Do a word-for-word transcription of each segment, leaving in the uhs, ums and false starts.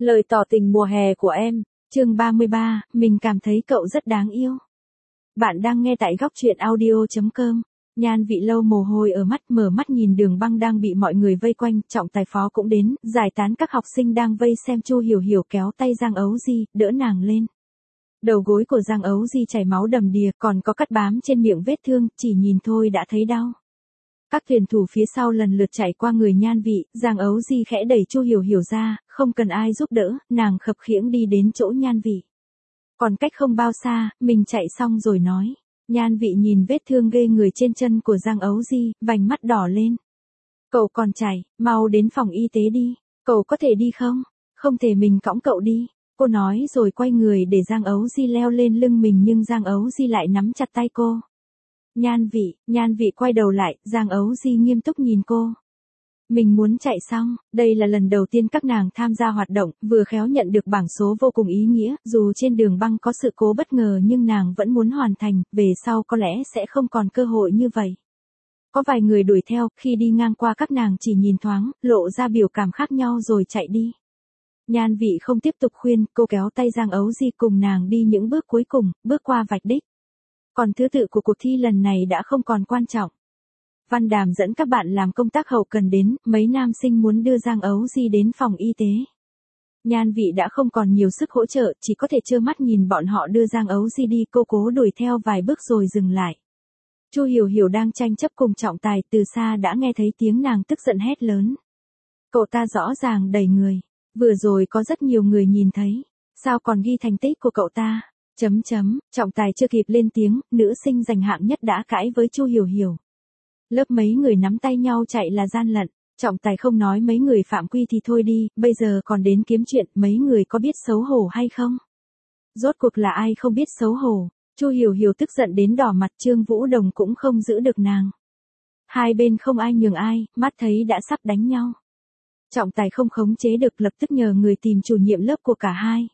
Lời tỏ tình mùa hè của em, chương ba mươi ba, mình cảm thấy cậu rất đáng yêu. Bạn đang nghe tại góc truyện audio chấm com. Nhan Vị lâu mồ hôi ở mắt, mở mắt nhìn Đường Băng đang bị mọi người vây quanh, trọng tài phó cũng đến, giải tán các học sinh đang vây xem. Chu Hiểu Hiểu kéo tay Giang Ấu Di, đỡ nàng lên. Đầu gối của Giang Ấu Di chảy máu đầm đìa, còn có cắt bám trên miệng vết thương, chỉ nhìn thôi đã thấy đau. Các thuyền thủ phía sau lần lượt chạy qua người Nhan Vị, Giang Ấu Di khẽ đẩy Chu Hiểu Hiểu ra, không cần ai giúp đỡ, nàng khập khiễng đi đến chỗ Nhan Vị. Còn cách không bao xa, mình chạy xong rồi nói. Nhan Vị nhìn vết thương ghê người trên chân của Giang Ấu Di, vành mắt đỏ lên. Cậu còn chảy, mau đến phòng y tế đi, cậu có thể đi không? Không thể mình cõng cậu đi. Cô nói rồi quay người để Giang Ấu Di leo lên lưng mình, nhưng Giang Ấu Di lại nắm chặt tay cô. Nhan Vị, Nhan Vị quay đầu lại, Giang Ấu Di nghiêm túc nhìn cô. Mình muốn chạy xong, đây là lần đầu tiên các nàng tham gia hoạt động, vừa khéo nhận được bảng số vô cùng ý nghĩa, dù trên đường băng có sự cố bất ngờ nhưng nàng vẫn muốn hoàn thành, về sau có lẽ sẽ không còn cơ hội như vậy. Có vài người đuổi theo, khi đi ngang qua các nàng chỉ nhìn thoáng, lộ ra biểu cảm khác nhau rồi chạy đi. Nhan Vị không tiếp tục khuyên, cô kéo tay Giang Ấu Di cùng nàng đi những bước cuối cùng, bước qua vạch đích. Còn thứ tự của cuộc thi lần này đã không còn quan trọng. Văn Đàm dẫn các bạn làm công tác hậu cần đến, mấy nam sinh muốn đưa Giang Ấu Di đến phòng y tế. Nhan Vị đã không còn nhiều sức hỗ trợ, chỉ có thể trơ mắt nhìn bọn họ đưa Giang Ấu Di đi, cô cố đuổi theo vài bước rồi dừng lại. Chu Hiểu Hiểu đang tranh chấp cùng trọng tài, từ xa đã nghe thấy tiếng nàng tức giận hét lớn. Cậu ta rõ ràng đẩy người, vừa rồi có rất nhiều người nhìn thấy, sao còn ghi thành tích của cậu ta? Chấm chấm, trọng tài chưa kịp lên tiếng, nữ sinh giành hạng nhất đã cãi với Chu Hiểu Hiểu. Lớp mấy người nắm tay nhau chạy là gian lận, trọng tài không nói mấy người phạm quy thì thôi đi, bây giờ còn đến kiếm chuyện, mấy người có biết xấu hổ hay không? Rốt cuộc là ai không biết xấu hổ? Chu Hiểu Hiểu tức giận đến đỏ mặt, Trương Vũ Đồng cũng không giữ được nàng. Hai bên không ai nhường ai, mắt thấy đã sắp đánh nhau. Trọng tài không khống chế được, lập tức nhờ người tìm chủ nhiệm lớp của cả hai.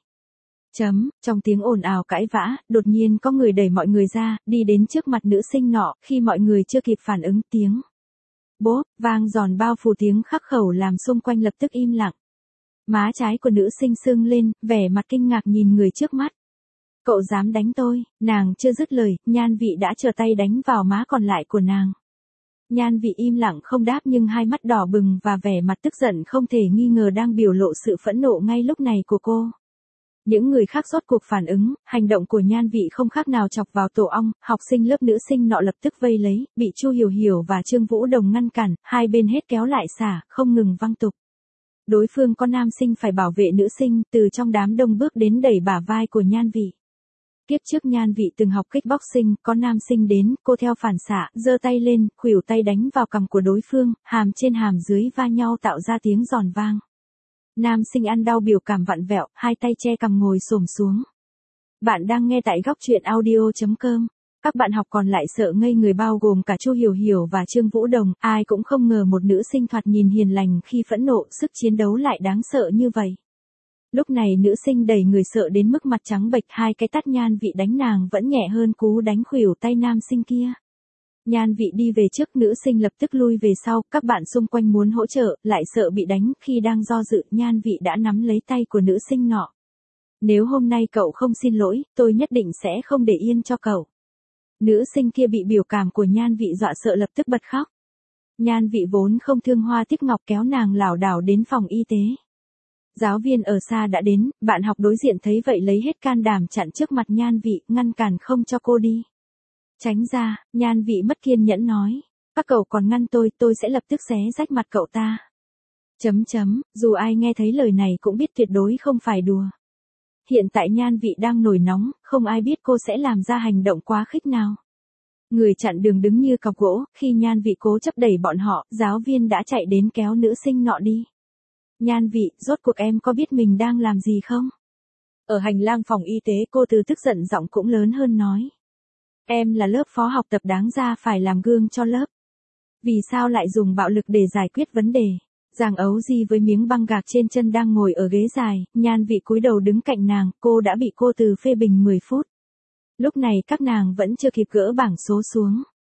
Chấm, trong tiếng ồn ào cãi vã, đột nhiên có người đẩy mọi người ra, đi đến trước mặt nữ sinh nọ, khi mọi người chưa kịp phản ứng, tiếng bốp, vang giòn bao phủ tiếng khắc khẩu làm xung quanh lập tức im lặng. Má trái của nữ sinh sưng lên, vẻ mặt kinh ngạc nhìn người trước mắt. Cậu dám đánh tôi? Nàng chưa dứt lời, Nhan Vị đã trở tay đánh vào má còn lại của nàng. Nhan Vị im lặng không đáp, nhưng hai mắt đỏ bừng và vẻ mặt tức giận không thể nghi ngờ đang biểu lộ sự phẫn nộ ngay lúc này của cô. Những người khác rốt cuộc phản ứng, hành động của Nhan Vị không khác nào chọc vào tổ ong, học sinh lớp nữ sinh nọ lập tức vây lấy, bị Chu Hiểu Hiểu và Trương Vũ Đồng ngăn cản, hai bên hết kéo lại xả, không ngừng văng tục. Đối phương có nam sinh phải bảo vệ nữ sinh, từ trong đám đông bước đến đẩy bả vai của Nhan Vị. Kiếp trước Nhan Vị từng học kickboxing, có nam sinh đến, cô theo phản xạ, giơ tay lên, khuỷu tay đánh vào cằm của đối phương, hàm trên hàm dưới va nhau tạo ra tiếng giòn vang. Nam sinh ăn đau biểu cảm vặn vẹo, hai tay che cằm ngồi xổm xuống. Bạn đang nghe tại góc truyện audio chấm com. Các bạn học còn lại sợ ngây người, bao gồm cả Chu Hiểu Hiểu và Trương Vũ Đồng, ai cũng không ngờ một nữ sinh thoạt nhìn hiền lành khi phẫn nộ, sức chiến đấu lại đáng sợ như vậy. Lúc này nữ sinh đẩy người sợ đến mức mặt trắng bệch, hai cái tát Nhan Vị đánh nàng vẫn nhẹ hơn cú đánh khuỷu tay nam sinh kia. Nhan Vị đi về trước, nữ sinh lập tức lui về sau, các bạn xung quanh muốn hỗ trợ, lại sợ bị đánh, khi đang do dự, Nhan Vị đã nắm lấy tay của nữ sinh nọ. Nếu hôm nay cậu không xin lỗi, tôi nhất định sẽ không để yên cho cậu. Nữ sinh kia bị biểu cảm của Nhan Vị dọa sợ lập tức bật khóc. Nhan Vị vốn không thương hoa tiếc ngọc kéo nàng lảo đảo đến phòng y tế. Giáo viên ở xa đã đến, bạn học đối diện thấy vậy lấy hết can đảm chặn trước mặt Nhan Vị, ngăn cản không cho cô đi. Tránh ra, Nhan Vị mất kiên nhẫn nói. Các cậu còn ngăn tôi, tôi sẽ lập tức xé rách mặt cậu ta. Chấm chấm, dù ai nghe thấy lời này cũng biết tuyệt đối không phải đùa. Hiện tại Nhan Vị đang nổi nóng, không ai biết cô sẽ làm ra hành động quá khích nào. Người chặn đường đứng như cọc gỗ, khi Nhan Vị cố chấp đẩy bọn họ, giáo viên đã chạy đến kéo nữ sinh nọ đi. Nhan Vị, rốt cuộc em có biết mình đang làm gì không? Ở hành lang phòng y tế, cô Từ tức giận giọng cũng lớn hơn nói. Em là lớp phó học tập, đáng ra phải làm gương cho lớp. Vì sao lại dùng bạo lực để giải quyết vấn đề? Giang Ấu Di với miếng băng gạc trên chân đang ngồi ở ghế dài, Nhan Vị cúi đầu đứng cạnh nàng, cô đã bị cô Từ phê bình mười phút. Lúc này các nàng vẫn chưa kịp gỡ bảng số xuống.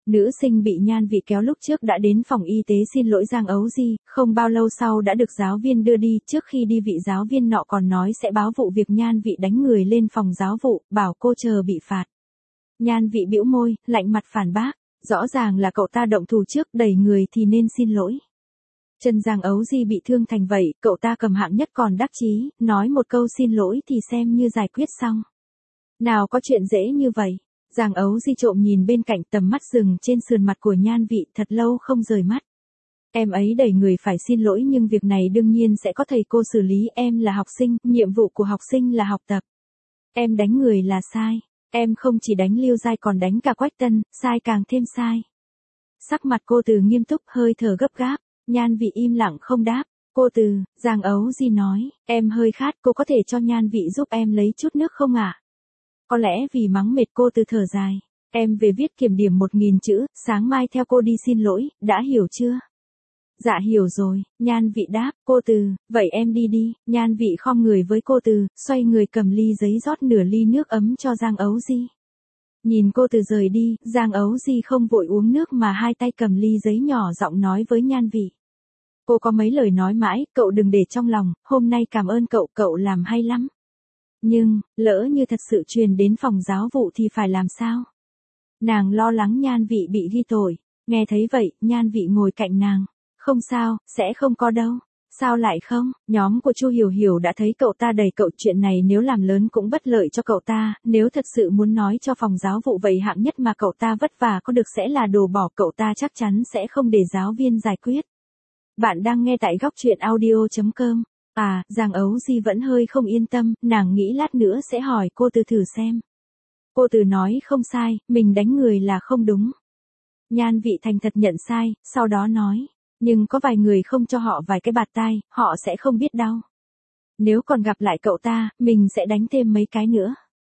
Nữ sinh bị Nhan Vị kéo lúc trước đã đến phòng y tế xin lỗi Giang Ấu Di, không bao lâu sau đã được giáo viên đưa đi, trước khi đi vị giáo viên nọ còn nói sẽ báo vụ việc Nhan Vị đánh người lên phòng giáo vụ, bảo cô chờ bị phạt. Nhan Vị bĩu môi, lạnh mặt phản bác, rõ ràng là cậu ta động thủ trước, đẩy người thì nên xin lỗi. Chân Giang Ấu Di bị thương thành vậy, cậu ta cầm hạng nhất còn đắc chí, nói một câu xin lỗi thì xem như giải quyết xong. Nào có chuyện dễ như vậy. Giang Ấu Di trộm nhìn bên cạnh, tầm mắt dừng trên sườn mặt của Nhan Vị thật lâu không rời mắt. Em ấy đẩy người phải xin lỗi nhưng việc này đương nhiên sẽ có thầy cô xử lý, em là học sinh, nhiệm vụ của học sinh là học tập. Em đánh người là sai, em không chỉ đánh Lưu Giai còn đánh cả Quách Tân, sai càng thêm sai. Sắc mặt cô Từ nghiêm túc, hơi thở gấp gáp, Nhan Vị im lặng không đáp. Cô Từ, Giang Ấu Di nói, em hơi khát, cô có thể cho Nhan Vị giúp em lấy chút nước không ạ? À? Có lẽ vì mắng mệt cô Từ thở dài. Em về viết kiểm điểm một nghìn chữ, sáng mai theo cô đi xin lỗi, đã hiểu chưa? Dạ hiểu rồi, Nhan Vị đáp, cô Từ, vậy em đi đi. Nhan Vị khom người với cô Từ, xoay người cầm ly giấy rót nửa ly nước ấm cho Giang Ấu Di. Nhìn cô Từ rời đi, Giang Ấu Di không vội uống nước mà hai tay cầm ly giấy nhỏ giọng nói với Nhan Vị. Cô có mấy lời nói mãi, cậu đừng để trong lòng, hôm nay cảm ơn cậu, cậu làm hay lắm. Nhưng, lỡ như thật sự truyền đến phòng giáo vụ thì phải làm sao? Nàng lo lắng Nhan Vị bị ghi tội. Nghe thấy vậy, Nhan Vị ngồi cạnh nàng. Không sao, sẽ không có đâu. Sao lại không? Nhóm của Chu Hiểu Hiểu đã thấy cậu ta đẩy cậu, chuyện này nếu làm lớn cũng bất lợi cho cậu ta, nếu thật sự muốn nói cho phòng giáo vụ vậy hạng nhất mà cậu ta vất vả có được sẽ là đồ bỏ, cậu ta chắc chắn sẽ không để giáo viên giải quyết. Bạn đang nghe tại góc truyện audio chấm com. À, Giang Ấu Di vẫn hơi không yên tâm, nàng nghĩ lát nữa sẽ hỏi cô Từ thử xem. Cô Từ nói không sai, mình đánh người là không đúng. Nhan Vị thành thật nhận sai, sau đó nói, nhưng có vài người không cho họ vài cái bạt tai, họ sẽ không biết đau. Nếu còn gặp lại cậu ta, mình sẽ đánh thêm mấy cái nữa.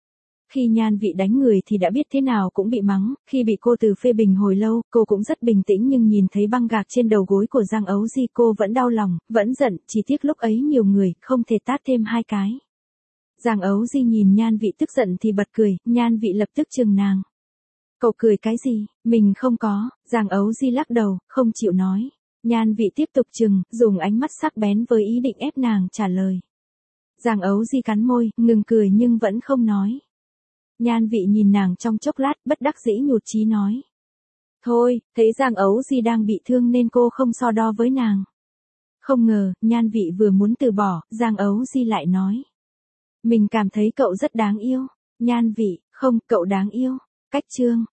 Khi Nhan Vị đánh người thì đã biết thế nào cũng bị mắng, khi bị cô Từ phê bình hồi lâu, cô cũng rất bình tĩnh nhưng nhìn thấy băng gạc trên đầu gối của Giang Ấu Di cô vẫn đau lòng, vẫn giận, chỉ tiếc lúc ấy nhiều người, không thể tát thêm hai cái. Giang Ấu Di nhìn Nhan Vị tức giận thì bật cười, Nhan Vị lập tức chừng nàng. Cậu cười cái gì, mình không có, Giang Ấu Di lắc đầu, không chịu nói. Nhan Vị tiếp tục chừng, dùng ánh mắt sắc bén với ý định ép nàng trả lời. Giang Ấu Di cắn môi, ngừng cười nhưng vẫn không nói. Nhan Vị nhìn nàng trong chốc lát, bất đắc dĩ nhụt chí nói. Thôi, thấy Giang Ấu Di đang bị thương nên cô không so đo với nàng. Không ngờ, Nhan Vị vừa muốn từ bỏ, Giang Ấu Di lại nói. Mình cảm thấy cậu rất đáng yêu. Nhan Vị, không, cậu đáng yêu. Cách chương.